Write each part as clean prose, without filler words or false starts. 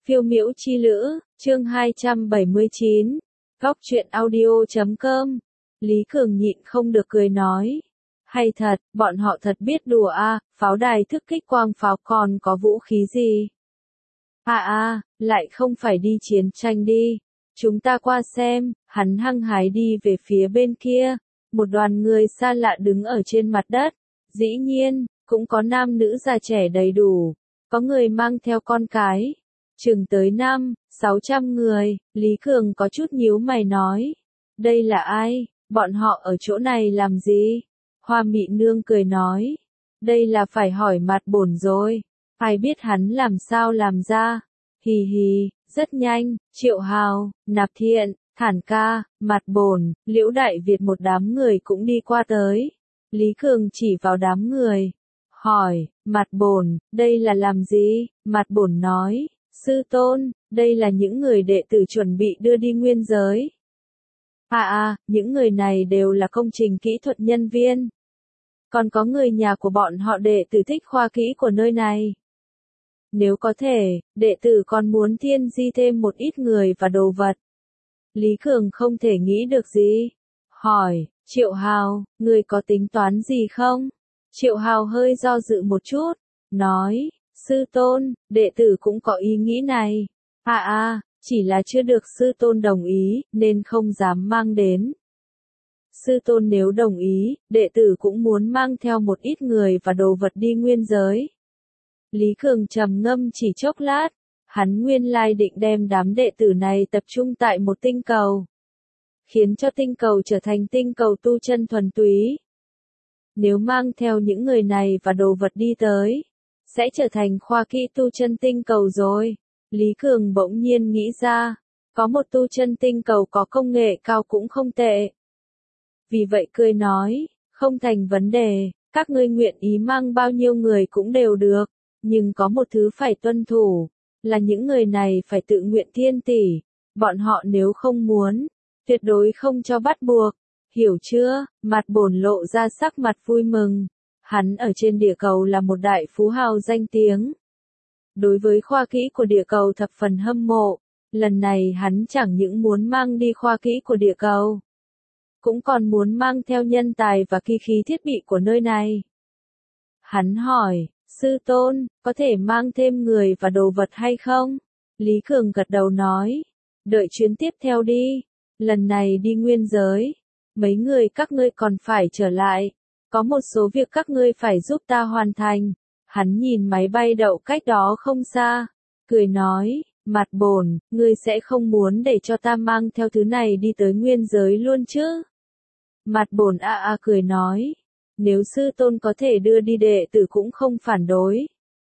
Phiêu miễu chi lữ, chương 279, góc truyện audio.com. Lý Cường nhịn không được cười nói. Hay thật, bọn họ thật biết đùa a, pháo đài thức kích quang pháo còn có vũ khí gì? Lại không phải đi chiến tranh đi. Chúng ta qua xem, hắn hăng hái đi về phía bên kia. Một đoàn người xa lạ đứng ở trên mặt đất. Dĩ nhiên, cũng có nam nữ già trẻ đầy đủ. Có người mang theo con cái. Chừng tới 500-600 người, Lý Cường có chút nhíu mày nói. Đây là ai? Bọn họ ở chỗ này làm gì? Hoa Mị Nương cười nói. Đây là phải hỏi Mạt Bổn rồi. Ai biết hắn làm sao làm ra? Hì hì, rất nhanh, Triệu Hào, Nạp Thiện, Thản Ca, Mạt Bổn, Liễu Đại Việt một đám người cũng đi qua tới. Lý Cường chỉ vào đám người. Hỏi, Mạt Bổn, đây là làm gì? Mạt Bổn nói. Sư tôn, đây là những người đệ tử chuẩn bị đưa đi nguyên giới. Những người này đều là công trình kỹ thuật nhân viên. Còn có người nhà của bọn họ đệ tử thích khoa kỹ của nơi này. Nếu có thể, đệ tử còn muốn thiên di thêm một ít người và đồ vật. Lý Cường không thể nghĩ được gì. Hỏi, Triệu Hào, người có tính toán gì không? Triệu Hào hơi do dự một chút, nói. Sư tôn, đệ tử cũng có ý nghĩ này. Chỉ là chưa được sư tôn đồng ý, nên không dám mang đến. Sư tôn nếu đồng ý, đệ tử cũng muốn mang theo một ít người và đồ vật đi nguyên giới. Lý Cường trầm ngâm chỉ chốc lát, hắn nguyên lai định đem đám đệ tử này tập trung tại một tinh cầu. Khiến cho tinh cầu trở thành tinh cầu tu chân thuần túy. Nếu mang theo những người này và đồ vật đi tới, sẽ trở thành khoa kỹ tu chân tinh cầu rồi. Lý Cường bỗng nhiên nghĩ ra, có một tu chân tinh cầu có công nghệ cao cũng không tệ. Vì vậy cười nói, không thành vấn đề, các ngươi nguyện ý mang bao nhiêu người cũng đều được, nhưng có một thứ phải tuân thủ, là những người này phải tự nguyện thiên tỷ, bọn họ nếu không muốn, tuyệt đối không cho bắt buộc, hiểu chưa? Mạt Bổn lộ ra sắc mặt vui mừng. Hắn ở trên địa cầu là một đại phú hào danh tiếng. Đối với khoa kỹ của địa cầu thập phần hâm mộ, lần này hắn chẳng những muốn mang đi khoa kỹ của địa cầu, cũng còn muốn mang theo nhân tài và kỳ khí thiết bị của nơi này. Hắn hỏi, sư tôn, có thể mang thêm người và đồ vật hay không? Lý Cường gật đầu nói, đợi chuyến tiếp theo đi, lần này đi nguyên giới, mấy người các ngươi còn phải trở lại. Có một số việc các ngươi phải giúp ta hoàn thành. Hắn nhìn máy bay đậu cách đó không xa, cười nói, Mạt Bổn, ngươi sẽ không muốn để cho ta mang theo thứ này đi tới nguyên giới luôn chứ? Mạt Bổn cười nói, nếu sư tôn có thể đưa đi đệ tử cũng không phản đối.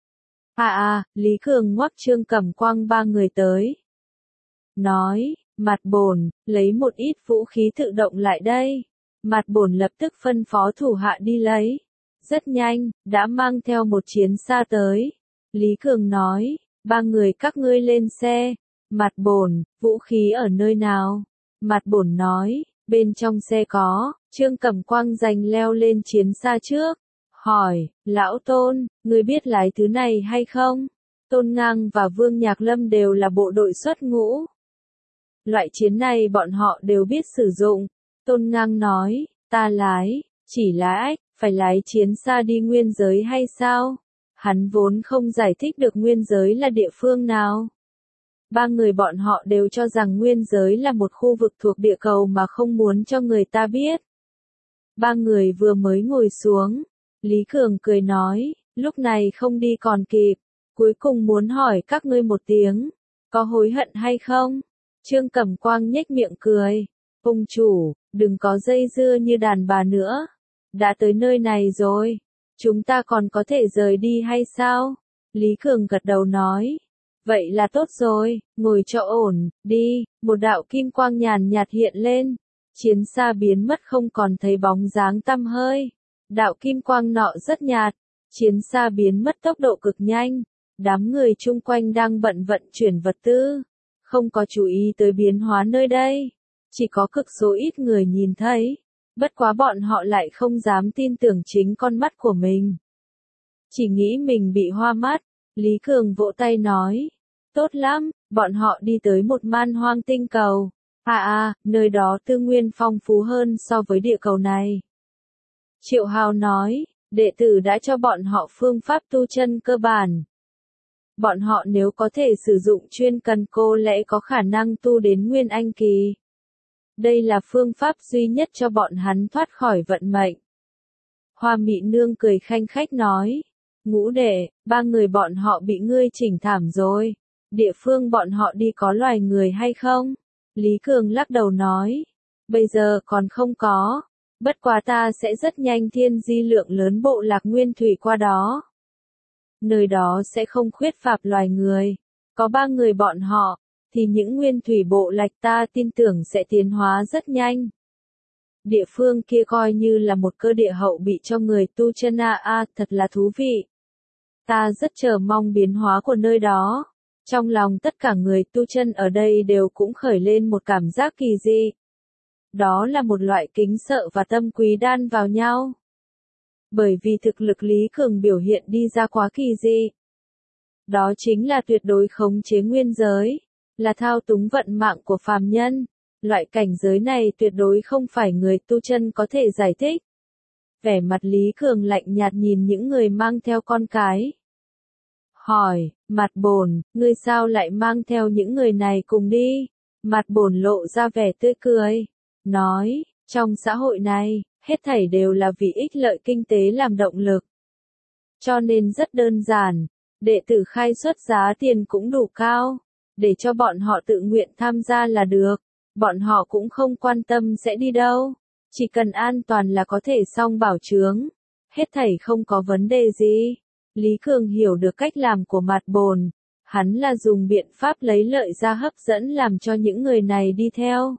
Lý Cường ngoắc Trương Cẩm Quang ba người tới. Nói, Mạt Bổn, lấy một ít vũ khí tự động lại đây. Mạt Bổn lập tức phân phó thủ hạ đi lấy. Rất nhanh, đã mang theo một chiến xa tới. Lý Cường nói, ba người các ngươi lên xe. Mạt Bổn, vũ khí ở nơi nào? Mạt Bổn nói, bên trong xe có. Trương Cẩm Quang giành leo lên chiến xa trước. Hỏi, lão Tôn, ngươi biết lái thứ này hay không? Tôn Ngang và Vương Nhạc Lâm đều là bộ đội xuất ngũ. Loại chiến này bọn họ đều biết sử dụng. Tôn Ngang nói, ta lái, chỉ lái, phải lái chiến xa đi nguyên giới hay sao? Hắn vốn không giải thích được nguyên giới là địa phương nào. Ba người bọn họ đều cho rằng nguyên giới là một khu vực thuộc địa cầu mà không muốn cho người ta biết. Ba người vừa mới ngồi xuống, Lý Cường cười nói, lúc này không đi còn kịp, cuối cùng muốn hỏi các ngươi một tiếng, có hối hận hay không? Trương Cẩm Quang nhếch miệng cười, ông chủ, đừng có dây dưa như đàn bà nữa. Đã tới nơi này rồi, chúng ta còn có thể rời đi hay sao? Lý Cường gật đầu nói, vậy là tốt rồi, ngồi cho ổn, đi. Một đạo kim quang nhàn nhạt hiện lên, chiến xa biến mất không còn thấy bóng dáng tăm hơi. Đạo kim quang nọ rất nhạt, chiến xa biến mất tốc độ cực nhanh, đám người chung quanh đang bận vận chuyển vật tư, không có chú ý tới biến hóa nơi đây. Chỉ có cực số ít người nhìn thấy, bất quá bọn họ lại không dám tin tưởng chính con mắt của mình. Chỉ nghĩ mình bị hoa mắt, Lý Cường vỗ tay nói, Tốt lắm, bọn họ đi tới một man hoang tinh cầu. Nơi đó tư nguyên phong phú hơn so với địa cầu này. Triệu Hào nói, đệ tử đã cho bọn họ phương pháp tu chân cơ bản. Bọn họ nếu có thể sử dụng chuyên cần cô lẽ có khả năng tu đến Nguyên Anh kỳ. Đây là phương pháp duy nhất cho bọn hắn thoát khỏi vận mệnh. Hoa Mị Nương cười khanh khách nói, Ngũ đệ, 3 người bọn họ bị ngươi chỉnh thảm rồi. Địa phương bọn họ đi có loài người hay không? Lý Cường lắc đầu nói, bây giờ còn không có. Bất quá ta sẽ rất nhanh thiên di lượng lớn bộ lạc nguyên thủy qua đó. Nơi đó sẽ không khuyết phạp loài người. Có 3 người bọn họ, thì những nguyên thủy bộ lạc ta tin tưởng sẽ tiến hóa rất nhanh. Địa phương kia coi như là một cơ địa hậu bị cho người tu chân thật là thú vị. Ta rất chờ mong biến hóa của nơi đó. Trong lòng tất cả người tu chân ở đây đều cũng khởi lên một cảm giác kỳ dị. Đó là một loại kính sợ và tâm quý đan vào nhau. Bởi vì thực lực Lý Cường biểu hiện đi ra quá kỳ dị. Đó chính là tuyệt đối khống chế nguyên giới, là thao túng vận mạng của phàm nhân. Loại cảnh giới này tuyệt đối không phải người tu chân có thể giải thích. Vẻ mặt Lý Cường lạnh nhạt nhìn những người mang theo con cái. Hỏi, Mặt Bồn, ngươi sao lại mang theo những người này cùng đi? Mặt Bồn lộ ra vẻ tươi cười. Nói, trong xã hội này, hết thảy đều là vì ích lợi kinh tế làm động lực. Cho nên rất đơn giản, đệ tử khai xuất giá tiền cũng đủ cao, để cho bọn họ tự nguyện tham gia là được. Bọn họ cũng không quan tâm sẽ đi đâu, chỉ cần an toàn là có thể xong bảo chướng. Hết thảy không có vấn đề gì. Lý Cường hiểu được cách làm của Mạt Bồn, hắn là dùng biện pháp lấy lợi ra hấp dẫn làm cho những người này đi theo.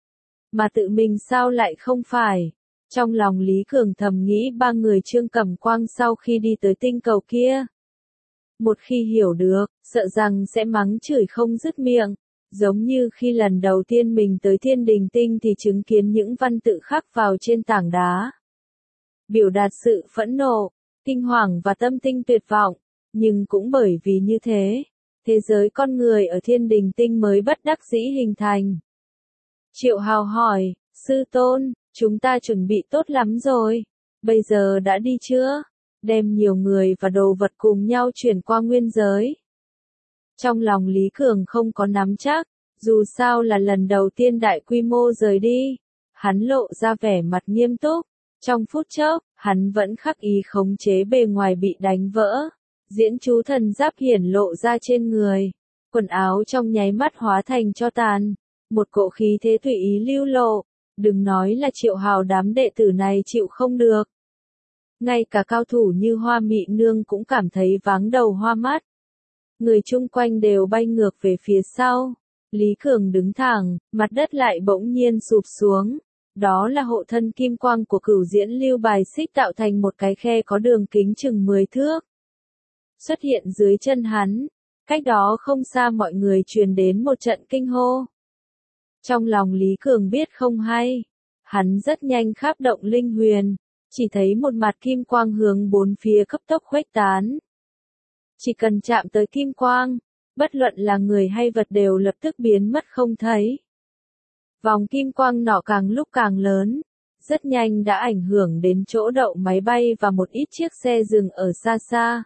Mà tự mình sao lại không phải? Trong lòng Lý Cường thầm nghĩ 3 người Trương Cẩm Quang sau khi đi tới tinh cầu kia. Một khi hiểu được, sợ rằng sẽ mắng chửi không dứt miệng. Giống như khi lần đầu tiên mình tới Thiên Đình Tinh thì chứng kiến những văn tự khắc vào trên tảng đá. Biểu đạt sự phẫn nộ, kinh hoàng và tâm tinh tuyệt vọng. Nhưng cũng bởi vì như thế, thế giới con người ở Thiên Đình Tinh mới bất đắc dĩ hình thành. Triệu Hào hỏi, sư tôn, chúng ta chuẩn bị tốt lắm rồi. Bây giờ đã đi chưa? Đem nhiều người và đồ vật cùng nhau chuyển qua nguyên giới. Trong lòng Lý Cường không có nắm chắc, dù sao là lần đầu tiên đại quy mô rời đi. Hắn lộ ra vẻ mặt nghiêm túc. Trong phút chốc, hắn vẫn khắc ý khống chế bề ngoài bị đánh vỡ. Diễn chú thần giáp hiển lộ ra trên người. Quần áo trong nháy mắt hóa thành tro tàn. Một cỗ khí thế tùy ý lưu lộ. Đừng nói là Triệu Hào đám đệ tử này chịu không được. Ngay cả cao thủ như Hoa Mị Nương cũng cảm thấy váng đầu hoa mắt. Người chung quanh đều bay ngược về phía sau. Lý Cường đứng thẳng, mặt đất lại bỗng nhiên sụp xuống. Đó là hộ thân kim quang của Cửu Diễn Lưu bài xích tạo thành một cái khe có đường kính chừng 10 thước. Xuất hiện dưới chân hắn. Cách đó không xa mọi người truyền đến một trận kinh hô. Trong lòng Lý Cường biết không hay. Hắn rất nhanh kháp động linh huyền. Chỉ thấy một mặt kim quang hướng bốn phía cấp tốc khuếch tán. Chỉ cần chạm tới kim quang, bất luận là người hay vật đều lập tức biến mất không thấy. Vòng kim quang nọ càng lúc càng lớn, rất nhanh đã ảnh hưởng đến chỗ đậu máy bay và một ít chiếc xe dừng ở xa xa.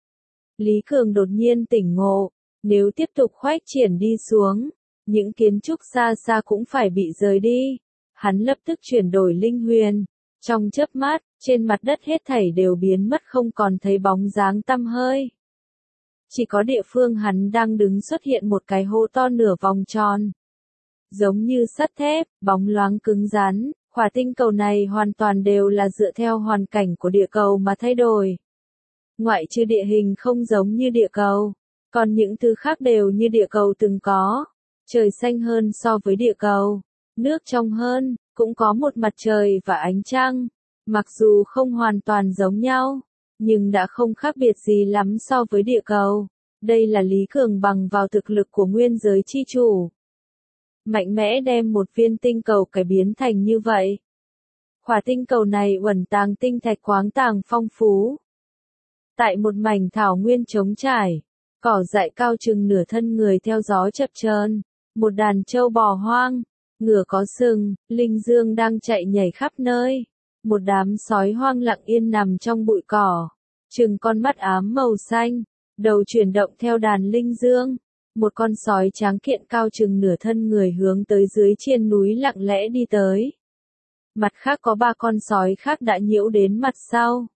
Lý Cường đột nhiên tỉnh ngộ, nếu tiếp tục khoách triển đi xuống, những kiến trúc xa xa cũng phải bị rời đi. Hắn lập tức chuyển đổi linh huyền. Trong chớp mắt, trên mặt đất hết thảy đều biến mất không còn thấy bóng dáng tăm hơi. Chỉ có địa phương hắn đang đứng xuất hiện một cái hố to nửa vòng tròn. Giống như sắt thép, bóng loáng cứng rắn, khỏa tinh cầu này hoàn toàn đều là dựa theo hoàn cảnh của địa cầu mà thay đổi. Ngoại trừ địa hình không giống như địa cầu, còn những thứ khác đều như địa cầu từng có. Trời xanh hơn so với địa cầu, nước trong hơn, cũng có một mặt trời và ánh trăng. Mặc dù không hoàn toàn giống nhau, nhưng đã không khác biệt gì lắm so với địa cầu. Đây là Lý Cường bằng vào thực lực của nguyên giới chi chủ. Mạnh mẽ đem một viên tinh cầu cải biến thành như vậy. Khỏa tinh cầu này uẩn tàng tinh thạch khoáng tàng phong phú. Tại một mảnh thảo nguyên trống trải, Cỏ dại cao chừng nửa thân người theo gió chập chờn, một đàn trâu bò hoang, ngựa có sừng, linh dương đang chạy nhảy khắp nơi. Một đám sói hoang lặng yên nằm trong bụi cỏ, chừng con mắt ám màu xanh, đầu chuyển động theo đàn linh dương. Một con sói tráng kiện cao chừng nửa thân người hướng tới dưới trên núi lặng lẽ đi tới. Mặt khác có 3 con sói khác đã nhiễu đến mặt sau.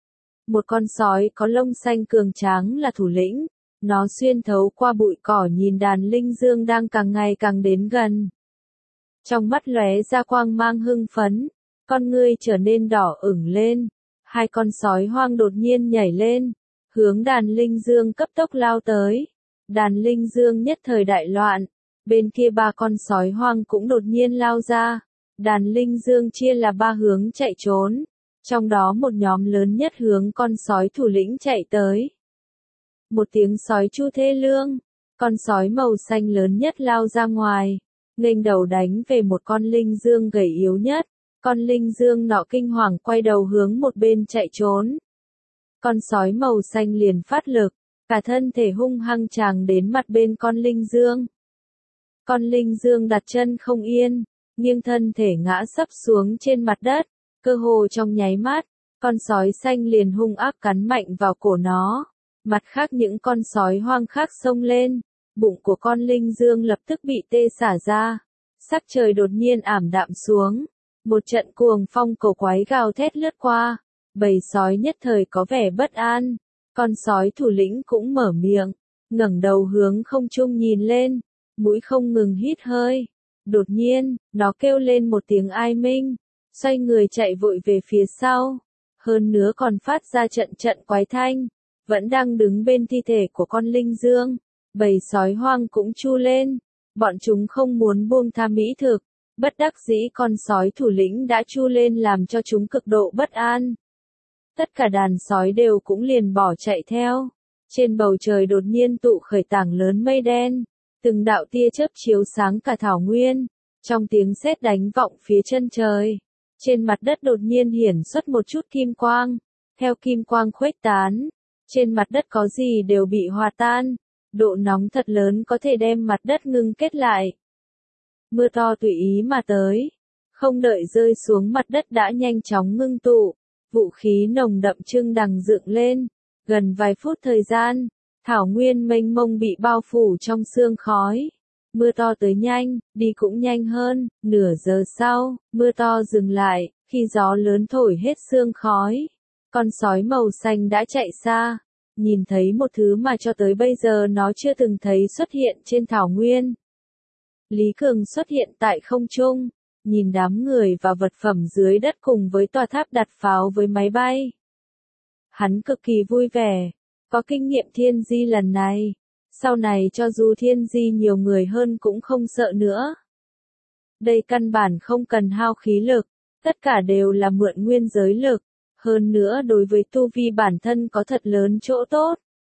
Một con sói có lông xanh cường tráng là thủ lĩnh, nó xuyên thấu qua bụi cỏ nhìn đàn linh dương đang càng ngày càng đến gần. Trong mắt lóe ra quang mang hưng phấn, con ngươi trở nên đỏ ửng lên. 2 con sói hoang đột nhiên nhảy lên, hướng đàn linh dương cấp tốc lao tới. Đàn linh dương nhất thời đại loạn, bên kia 3 con sói hoang cũng đột nhiên lao ra. Đàn linh dương chia là 3 hướng chạy trốn, trong đó một nhóm lớn nhất hướng con sói thủ lĩnh chạy tới. Một tiếng sói chu thê lương, con sói màu xanh lớn nhất lao ra ngoài, nghênh đầu đánh về một con linh dương gầy yếu nhất. Con linh dương nọ kinh hoàng quay đầu hướng một bên chạy trốn. Con sói màu xanh liền phát lực, cả thân thể hung hăng tràng đến mặt bên con linh dương. Con linh dương đặt chân không yên, nghiêng thân thể ngã sấp xuống trên mặt đất, cơ hồ trong nháy mắt, con sói xanh liền hung ác cắn mạnh vào cổ nó. Mặt khác những con sói hoang khác xông lên, bụng của con linh dương lập tức bị tê xả ra, sắc trời đột nhiên ảm đạm xuống. Một trận cuồng phong cổ quái gào thét lướt qua, bầy sói nhất thời có vẻ bất an. Con sói thủ lĩnh cũng mở miệng, ngẩng đầu hướng không trung nhìn lên, mũi không ngừng hít hơi. Đột nhiên, nó kêu lên một tiếng ai minh, xoay người chạy vội về phía sau. Hơn nữa còn phát ra trận trận quái thanh, vẫn đang đứng bên thi thể của con linh dương. Bầy sói hoang cũng chu lên, bọn chúng không muốn buông tha mỹ thực. Bất đắc dĩ con sói thủ lĩnh đã chu lên làm cho chúng cực độ bất an. Tất cả đàn sói đều cũng liền bỏ chạy theo. Trên bầu trời đột nhiên tụ khởi tảng lớn mây đen, từng đạo tia chớp chiếu sáng cả thảo nguyên. Trong tiếng sét đánh vọng phía chân trời, trên mặt đất đột nhiên hiển xuất một chút kim quang. Theo kim quang khuếch tán, trên mặt đất có gì đều bị hòa tan. Độ nóng thật lớn có thể đem mặt đất ngưng kết lại. Mưa to tùy ý mà tới, không đợi rơi xuống mặt đất đã nhanh chóng ngưng tụ, vũ khí nồng đậm trưng đằng dựng lên. Gần vài phút thời gian, thảo nguyên mênh mông bị bao phủ trong sương khói. Mưa to tới nhanh, đi cũng nhanh hơn. Nửa giờ sau, mưa to dừng lại, khi gió lớn thổi hết sương khói. Con sói màu xanh đã chạy xa, nhìn thấy một thứ mà cho tới bây giờ nó chưa từng thấy xuất hiện trên thảo nguyên. Lý Cường xuất hiện tại không trung, nhìn đám người và vật phẩm dưới đất cùng với tòa tháp đặt pháo với máy bay. Hắn cực kỳ vui vẻ, có kinh nghiệm thiên di lần này, sau này cho dù thiên di nhiều người hơn cũng không sợ nữa. Đây căn bản không cần hao khí lực, tất cả đều là mượn nguyên giới lực, hơn nữa đối với tu vi bản thân có thật lớn chỗ tốt.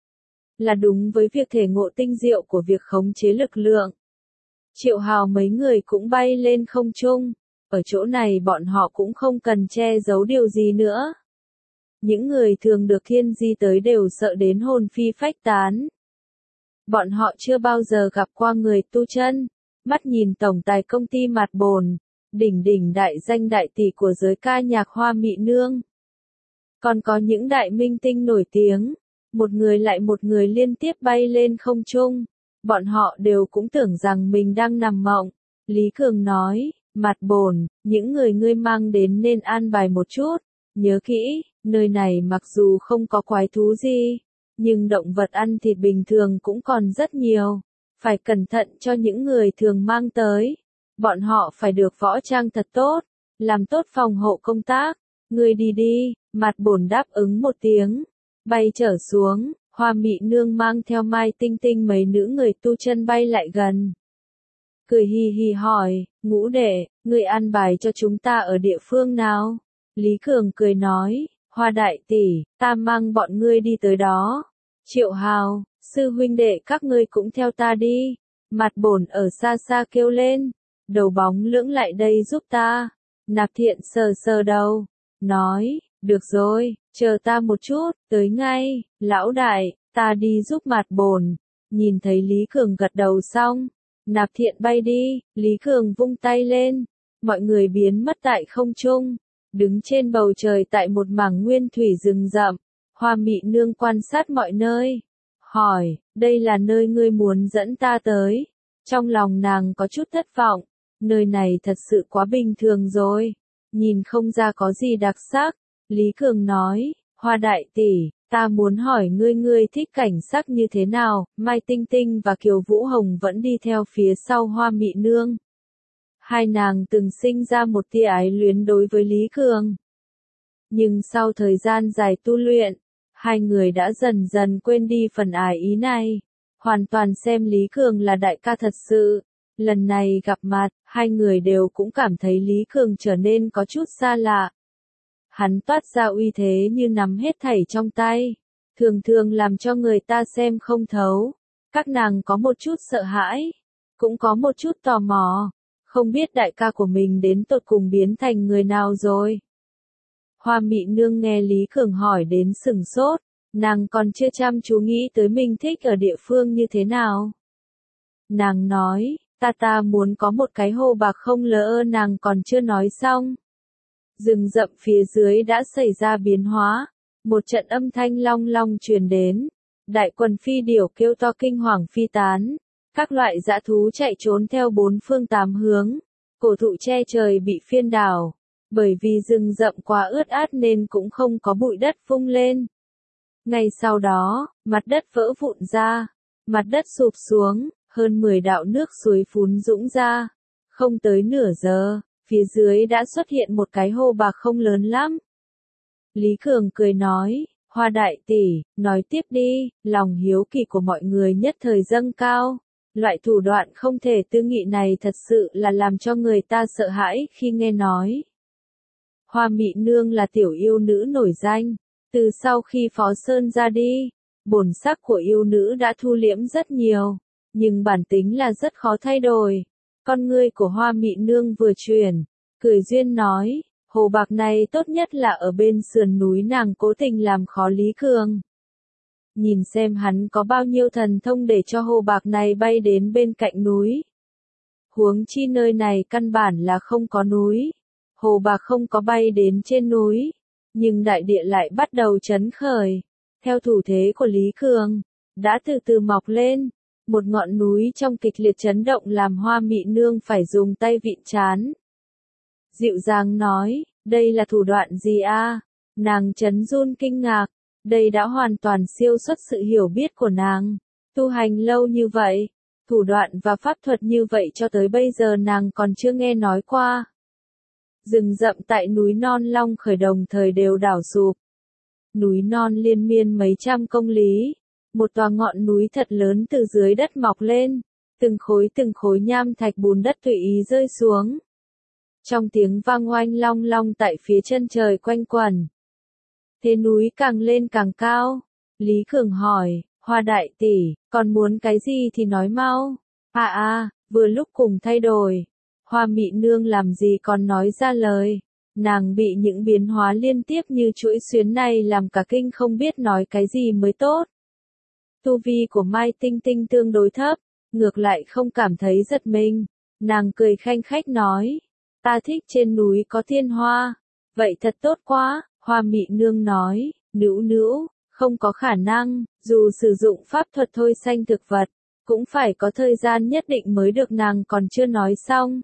Là đúng với việc thể ngộ tinh diệu của việc khống chế lực lượng. Triệu Hào mấy người cũng bay lên không trung, ở chỗ này bọn họ cũng không cần che giấu điều gì nữa. Những người thường được thiên di tới đều sợ đến hồn phi phách tán. Bọn họ chưa bao giờ gặp qua người tu chân, mắt nhìn tổng tài công ty Mạt Bồn, đỉnh đỉnh đại danh đại tỷ của giới ca nhạc Hoa Mị Nương. Còn có những đại minh tinh nổi tiếng, một người lại một người liên tiếp bay lên không trung. Bọn họ đều cũng tưởng rằng mình đang nằm mộng. Lý Cường nói, Mạt Bồn, những người ngươi mang đến nên an bài một chút. Nhớ kỹ, nơi này mặc dù không có quái thú gì, nhưng động vật ăn thịt bình thường cũng còn rất nhiều. Phải cẩn thận cho những người thường mang tới. Bọn họ phải được võ trang thật tốt, làm tốt phòng hộ công tác. Ngươi đi đi, Mạt Bồn đáp ứng một tiếng, bay trở xuống. Hoa Mị Nương mang theo Mai Tinh Tinh mấy nữ người tu chân bay lại gần. Cười hì hì hỏi, Ngũ đệ, ngươi an bài cho chúng ta ở địa phương nào? Lý Cường cười nói, Hoa đại tỷ, ta mang bọn ngươi đi tới đó. Triệu Hào, sư huynh đệ các ngươi cũng theo ta đi. Mạt Bồn ở xa xa kêu lên, đầu bóng lưỡng lại đây giúp ta. Nạp Thiện sờ sờ đầu, nói, được rồi, chờ ta một chút, tới ngay. Lão đại, ta đi giúp Mạt Bồn. Nhìn thấy Lý Cường gật đầu xong, Nạp Thiện bay đi, Lý Cường vung tay lên, mọi người biến mất tại không trung, đứng trên bầu trời tại một mảng nguyên thủy rừng rậm. Hoa Mị Nương quan sát mọi nơi, hỏi, đây là nơi ngươi muốn dẫn ta tới? Trong lòng nàng có chút thất vọng, nơi này thật sự quá bình thường rồi, nhìn không ra có gì đặc sắc. Lý Cường nói, Hoa đại tỷ, ta muốn hỏi ngươi thích cảnh sắc như thế nào? Mai Tinh Tinh và Kiều Vũ Hồng vẫn đi theo phía sau Hoa Mị Nương. Hai nàng từng sinh ra một tia ái luyến đối với Lý Cường. Nhưng sau thời gian dài tu luyện, hai người đã dần dần quên đi phần ái ý này, hoàn toàn xem Lý Cường là đại ca thật sự. Lần này gặp mặt, hai người đều cũng cảm thấy Lý Cường trở nên có chút xa lạ. Hắn toát ra uy thế như nắm hết thảy trong tay, thường thường làm cho người ta xem không thấu. Các nàng có một chút sợ hãi, cũng có một chút tò mò, không biết đại ca của mình đến tột cùng biến thành người nào rồi. Hoa Mị Nương nghe Lý Cường hỏi đến sửng sốt, nàng còn chưa chăm chú nghĩ tới mình thích ở địa phương như thế nào. Nàng nói, ta muốn có một cái hồ bạc không lỡ. Nàng còn chưa nói xong, rừng rậm phía dưới đã xảy ra biến hóa, một trận âm thanh long long truyền đến, đại quần phi điểu kêu to kinh hoàng phi tán, các loại dã thú chạy trốn theo bốn phương tám hướng, cổ thụ che trời bị phiên đảo, bởi vì rừng rậm quá ướt át nên cũng không có bụi đất vung lên. Ngay sau đó, mặt đất vỡ vụn ra, mặt đất sụp xuống, hơn 10 đạo nước suối phún dũng ra, không tới nửa giờ, phía dưới đã xuất hiện một cái hồ bạc không lớn lắm. Lý Cường cười nói, Hoa đại tỷ, nói tiếp đi. Lòng hiếu kỳ của mọi người nhất thời dâng cao. Loại thủ đoạn không thể tư nghị này thật sự là làm cho người ta sợ hãi khi nghe nói. Hoa Mị Nương là tiểu yêu nữ nổi danh. Từ sau khi Phó Sơn ra đi, bổn sắc của yêu nữ đã thu liễm rất nhiều, nhưng bản tính là rất khó thay đổi. Con ngươi của Hoa Mị Nương vừa chuyển, cười duyên nói, hồ bạc này tốt nhất là ở bên sườn núi. Nàng cố tình làm khó Lý Cường. Nhìn xem hắn có bao nhiêu thần thông để cho hồ bạc này bay đến bên cạnh núi. Huống chi nơi này căn bản là không có núi. Hồ bạc không có bay đến trên núi, nhưng đại địa lại bắt đầu chấn khởi. Theo thủ thế của Lý Cường, đã từ từ mọc lên. Một ngọn núi trong kịch liệt chấn động làm Hoa Mị Nương phải dùng tay vịn trán. Dịu dàng nói, đây là thủ đoạn gì a? Nàng chấn run kinh ngạc, đây đã hoàn toàn siêu xuất sự hiểu biết của nàng. Tu hành lâu như vậy, thủ đoạn và pháp thuật như vậy cho tới bây giờ nàng còn chưa nghe nói qua. Rừng rậm tại núi non Long Khởi đồng thời đều đảo sụp. Núi non liên miên mấy trăm công lý, một tòa ngọn núi thật lớn từ dưới đất mọc lên, từng khối nham thạch bùn đất tùy ý rơi xuống. Trong tiếng vang oanh long long tại phía chân trời quanh quẩn. Thế núi càng lên càng cao. Lý Cường hỏi, Hoa đại tỷ, còn muốn cái gì thì nói mau. Vừa lúc cùng thay đổi. Hoa Mị Nương làm gì còn nói ra lời. Nàng bị những biến hóa liên tiếp như chuỗi xuyến này làm cả kinh không biết nói cái gì mới tốt. Tu vi của Mai Tinh Tinh tương đối thấp, ngược lại không cảm thấy giật mình. Nàng cười khanh khách nói, ta thích trên núi có thiên hoa. Vậy thật tốt quá. Hoa Mị Nương nói, nữ, không có khả năng, dù sử dụng pháp thuật thôi xanh thực vật, cũng phải có thời gian nhất định mới được. Nàng còn chưa nói xong,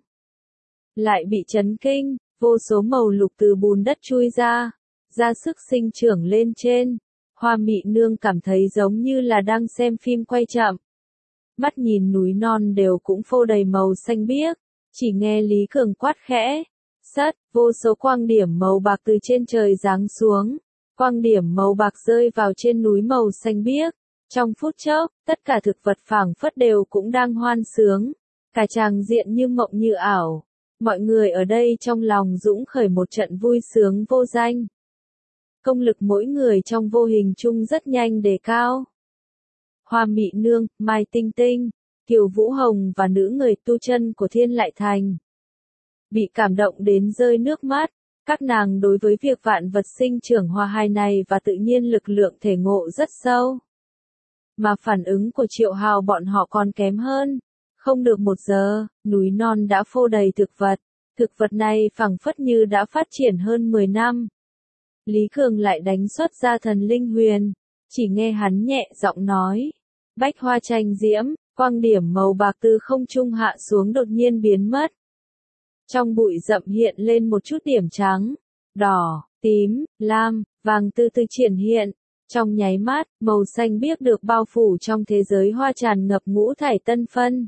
lại bị chấn kinh, vô số màu lục từ bùn đất chui ra sức sinh trưởng lên trên. Hoa Mị Nương cảm thấy giống như là đang xem phim quay chậm. Mắt nhìn núi non đều cũng phô đầy màu xanh biếc, chỉ nghe Lý Cường quát khẽ, vô số quang điểm màu bạc từ trên trời giáng xuống. Quang điểm màu bạc rơi vào trên núi màu xanh biếc. Trong phút chốc, tất cả thực vật phảng phất đều cũng đang hoan sướng. Cả tràng diện như mộng như ảo. Mọi người ở đây trong lòng dũng khởi một trận vui sướng vô danh. Công lực mỗi người trong vô hình chung rất nhanh đề cao. Hoa Mị Nương, Mai Tinh Tinh, Kiều Vũ Hồng và nữ người tu chân của Thiên Lại Thành bị cảm động đến rơi nước mắt. Các nàng đối với việc vạn vật sinh trưởng hoa hài này và tự nhiên lực lượng thể ngộ rất sâu. mà phản ứng của Triệu Hào bọn họ còn kém hơn. Không được 1 giờ, núi non đã phô đầy thực vật. Thực vật này phảng phất như đã phát triển hơn 10 năm. Lý Cường lại đánh xuất ra thần linh huyền, chỉ nghe hắn nhẹ giọng nói. Bách hoa tranh diễm, quang điểm màu bạc từ không trung hạ xuống đột nhiên biến mất. Trong bụi rậm hiện lên một chút điểm trắng, đỏ, tím, lam, vàng từ từ triển hiện. Trong nháy mắt, màu xanh biếc được bao phủ trong thế giới hoa tràn ngập ngũ thải tân phân.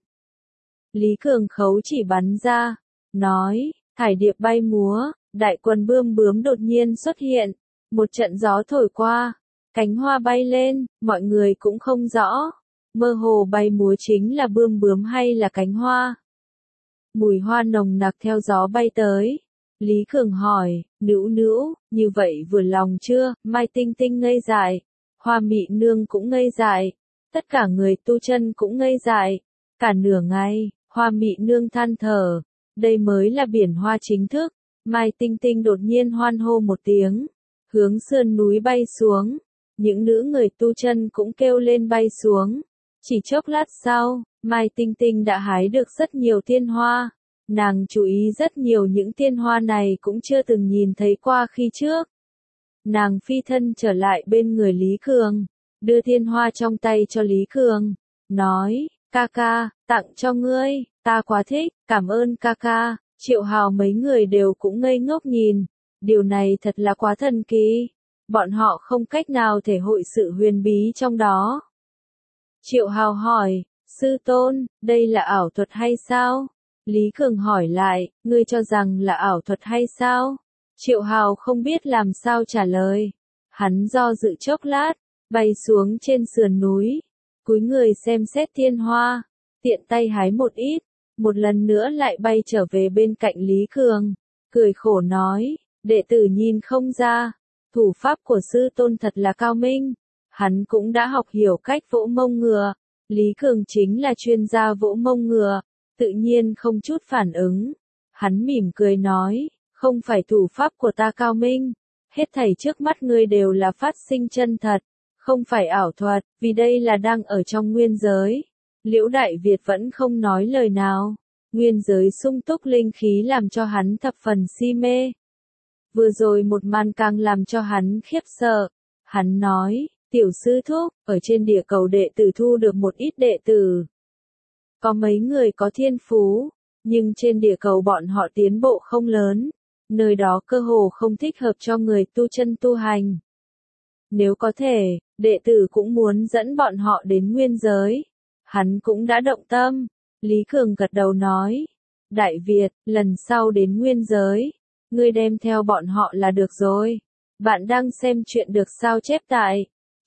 Lý Cường khấu chỉ bắn ra, nói, thải điệp bay múa, đại quân bươm bướm đột nhiên xuất hiện. Một trận gió thổi qua, cánh hoa bay lên, mọi người cũng không rõ. Mơ hồ bay múa chính là bươm bướm hay là cánh hoa. Mùi hoa nồng nặc theo gió bay tới. Lý Cường hỏi, Nữu Nữu, như vậy vừa lòng chưa? Mai Tinh Tinh ngây dại, Hoa Mị Nương cũng ngây dại, tất cả người tu chân cũng ngây dại. Cả nửa ngày, Hoa Mị Nương than thở, đây mới là biển hoa chính thức. Mai Tinh Tinh đột nhiên hoan hô một tiếng, hướng sườn núi bay xuống. Những nữ người tu chân cũng kêu lên bay xuống. Chỉ chốc lát sau, Mai Tinh Tinh đã hái được rất nhiều tiên hoa. Nàng chú ý rất nhiều những tiên hoa này cũng chưa từng nhìn thấy qua khi trước. Nàng phi thân trở lại bên người Lý Cường, đưa tiên hoa trong tay cho Lý Cường, nói, ca ca, tặng cho ngươi, ta quá thích, cảm ơn ca ca. Triệu Hào mấy người đều cũng ngây ngốc nhìn, điều này thật là quá thần kỳ, bọn họ không cách nào thể hội sự huyền bí trong đó. Triệu Hào hỏi, sư tôn, đây là ảo thuật hay sao? Lý Cường hỏi lại, ngươi cho rằng là ảo thuật hay sao? Triệu Hào không biết làm sao trả lời. Hắn do dự chốc lát, bay xuống trên sườn núi, cúi người xem xét tiên hoa, tiện tay hái một ít, một lần nữa lại bay trở về bên cạnh Lý Cường, cười khổ nói, đệ tử nhìn không ra, thủ pháp của sư tôn thật là cao minh, hắn cũng đã học hiểu cách vỗ mông ngựa. Lý Cường chính là chuyên gia vỗ mông ngựa, tự nhiên không chút phản ứng. Hắn mỉm cười nói, không phải thủ pháp của ta cao minh, hết thảy trước mắt ngươi đều là phát sinh chân thật, không phải ảo thuật, vì đây là đang ở trong nguyên giới. Liễu Đại Việt vẫn không nói lời nào, nguyên giới sung túc linh khí làm cho hắn thập phần si mê. Vừa rồi một màn càng làm cho hắn khiếp sợ, hắn nói, tiểu sư thúc, ở trên địa cầu đệ tử thu được một ít đệ tử. Có mấy người có thiên phú, nhưng trên địa cầu bọn họ tiến bộ không lớn, nơi đó cơ hồ không thích hợp cho người tu chân tu hành. Nếu có thể, đệ tử cũng muốn dẫn bọn họ đến nguyên giới. Hắn cũng đã động tâm. Lý Cường gật đầu nói, Đại Việt, lần sau đến nguyên giới, ngươi đem theo bọn họ là được rồi. Bạn đang xem chuyện được sao chép tại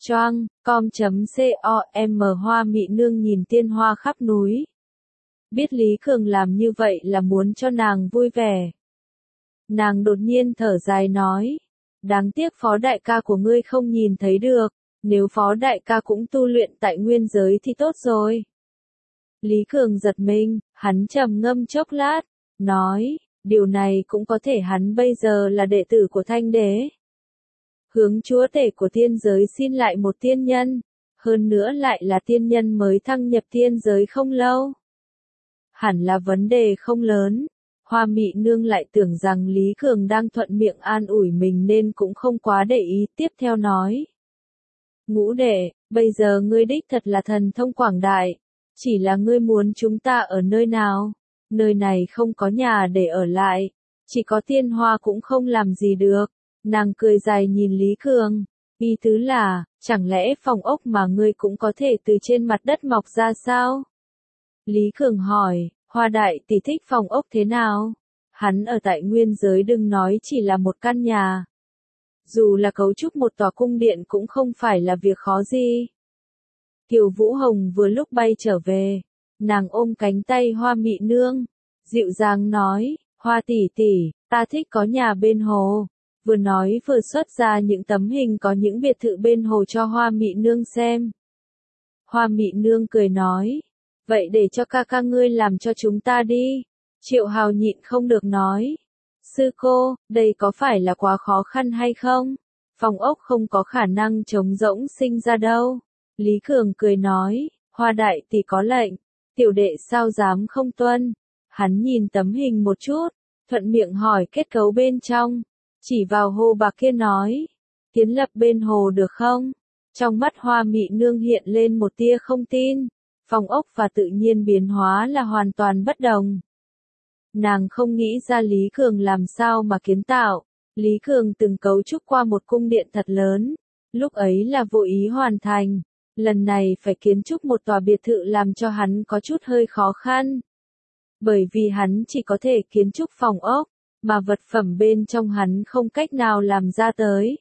choang.com. Hoa Mị Nương nhìn tiên hoa khắp núi. Biết Lý Cường làm như vậy là muốn cho nàng vui vẻ. Nàng đột nhiên thở dài nói, đáng tiếc Phó đại ca của ngươi không nhìn thấy được, nếu Phó đại ca cũng tu luyện tại nguyên giới thì tốt rồi. Lý Cường giật mình, hắn trầm ngâm chốc lát, nói, điều này cũng có thể, hắn bây giờ là đệ tử của Thanh Đế. Hướng chúa tể của tiên giới xin lại một tiên nhân, hơn nữa lại là tiên nhân mới thăng nhập tiên giới không lâu. Hẳn là vấn đề không lớn. Hoa Mị Nương lại tưởng rằng Lý Cường đang thuận miệng an ủi mình nên cũng không quá để ý, tiếp theo nói. Ngũ đệ, bây giờ ngươi đích thật là thần thông quảng đại, chỉ là ngươi muốn chúng ta ở nơi nào? Nơi này không có nhà để ở lại, chỉ có tiên hoa cũng không làm gì được. Nàng cười dài nhìn Lý Cường, ý tứ là, chẳng lẽ phòng ốc mà ngươi cũng có thể từ trên mặt đất mọc ra sao? Lý Cường hỏi, Hoa đại tỷ thích phòng ốc thế nào? Hắn ở tại nguyên giới đừng nói chỉ là một căn nhà. Dù là cấu trúc một tòa cung điện cũng không phải là việc khó gì. Kiều Vũ Hồng vừa lúc bay trở về, nàng ôm cánh tay Hoa Mị Nương, dịu dàng nói, Hoa tỷ tỷ, ta thích có nhà bên hồ. Vừa nói vừa xuất ra những tấm hình có những biệt thự bên hồ cho Hoa Mị Nương xem. Hoa Mị Nương cười nói, vậy để cho ca ca ngươi làm cho chúng ta đi. Triệu Hào nhịn không được nói, sư cô, đây có phải là quá khó khăn hay không? Phòng ốc không có khả năng trống rỗng sinh ra đâu. Lý Cường cười nói, Hoa đại tỷ có lệnh, tiểu đệ sao dám không tuân. Hắn nhìn tấm hình một chút, thuận miệng hỏi kết cấu bên trong, chỉ vào hồ bạc kia nói, kiến lập bên hồ được không? Trong mắt Hoa Mị Nương hiện lên một tia không tin, phong ốc và tự nhiên biến hóa là hoàn toàn bất đồng. Nàng không nghĩ ra Lý Cường làm sao mà kiến tạo, Lý Cường từng cấu trúc qua một cung điện thật lớn, lúc ấy là vô ý hoàn thành, lần này phải kiến trúc một tòa biệt thự làm cho hắn có chút hơi khó khăn. Bởi vì hắn chỉ có thể kiến trúc phòng ốc, mà vật phẩm bên trong hắn không cách nào làm ra tới.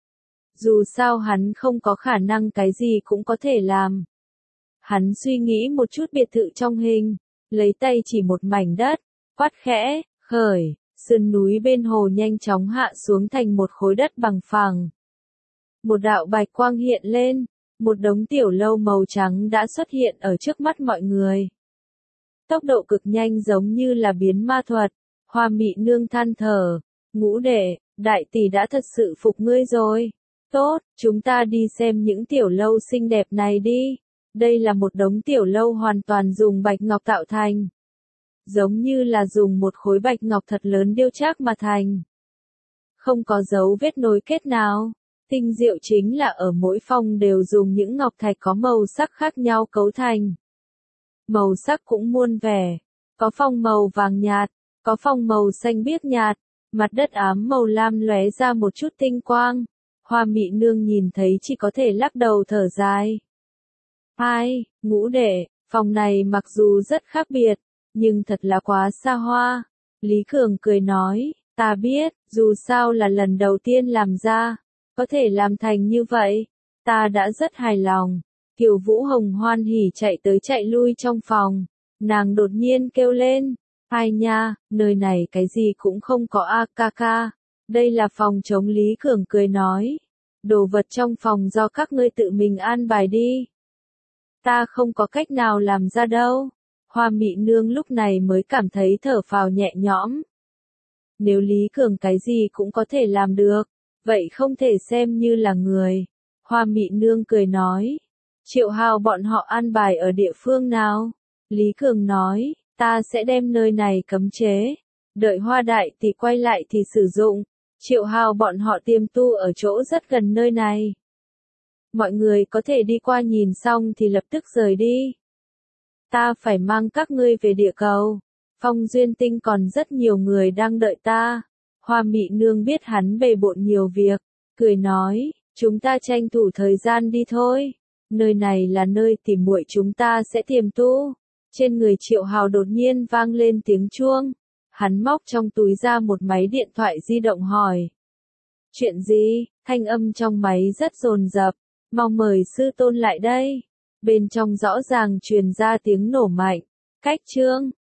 Dù sao hắn không có khả năng cái gì cũng có thể làm. Hắn suy nghĩ một chút biệt thự trong hình, lấy tay chỉ một mảnh đất, quát khẽ, khởi, sườn núi bên hồ nhanh chóng hạ xuống thành một khối đất bằng phẳng. Một đạo bạch quang hiện lên, một đống tiểu lâu màu trắng đã xuất hiện ở trước mắt mọi người. Tốc độ cực nhanh giống như là biến ma thuật, Hoa Mị Nương than thở, Ngũ đệ, đại tỷ đã thật sự phục ngươi rồi. Tốt, chúng ta đi xem những tiểu lâu xinh đẹp này đi. Đây là một đống tiểu lâu hoàn toàn dùng bạch ngọc tạo thành. Giống như là dùng một khối bạch ngọc thật lớn điêu chắc mà thành. Không có dấu vết nối kết nào. Tinh diệu chính là ở mỗi phòng đều dùng những ngọc thạch có màu sắc khác nhau cấu thành. Màu sắc cũng muôn vẻ. Có phòng màu vàng nhạt, có phòng màu xanh biếc nhạt, mặt đất ám màu lam lóe ra một chút tinh quang. Hoa Mị Nương nhìn thấy chỉ có thể lắc đầu thở dài. Ai, Ngũ đệ, phòng này mặc dù rất khác biệt, nhưng thật là quá xa hoa. Lý Cường cười nói, ta biết, dù sao là lần đầu tiên làm ra, có thể làm thành như vậy, ta đã rất hài lòng. Kiều Vũ Hồng hoan hỉ chạy tới chạy lui trong phòng, nàng đột nhiên kêu lên, ai nha, nơi này cái gì cũng không có a ca ca. Đây là phòng chống. Lý Cường cười nói, đồ vật trong phòng do các ngươi tự mình an bài đi. Ta không có cách nào làm ra đâu. Hoa Mị Nương lúc này mới cảm thấy thở phào nhẹ nhõm. Nếu Lý Cường cái gì cũng có thể làm được, vậy không thể xem như là người. Hoa Mị Nương cười nói, Triệu Hào bọn họ an bài ở địa phương nào? Lý Cường nói, ta sẽ đem nơi này cấm chế, đợi Hoa đại tỷ quay lại thì sử dụng. Triệu Hào bọn họ tiềm tu ở chỗ rất gần nơi này. Mọi người có thể đi qua nhìn xong thì lập tức rời đi. Ta phải mang các ngươi về địa cầu. Phong Duyên Tinh còn rất nhiều người đang đợi ta. Hoa Mị Nương biết hắn bề bộn nhiều việc, cười nói, chúng ta tranh thủ thời gian đi thôi. Nơi này là nơi tỉ muội chúng ta sẽ tiềm tu. Trên người Triệu Hào đột nhiên vang lên tiếng chuông. Hắn móc trong túi ra một máy điện thoại di động hỏi. Chuyện gì? Thanh âm trong máy rất dồn dập. Mong mời sư tôn lại đây. Bên trong rõ ràng truyền ra tiếng nổ mạnh. Cách chương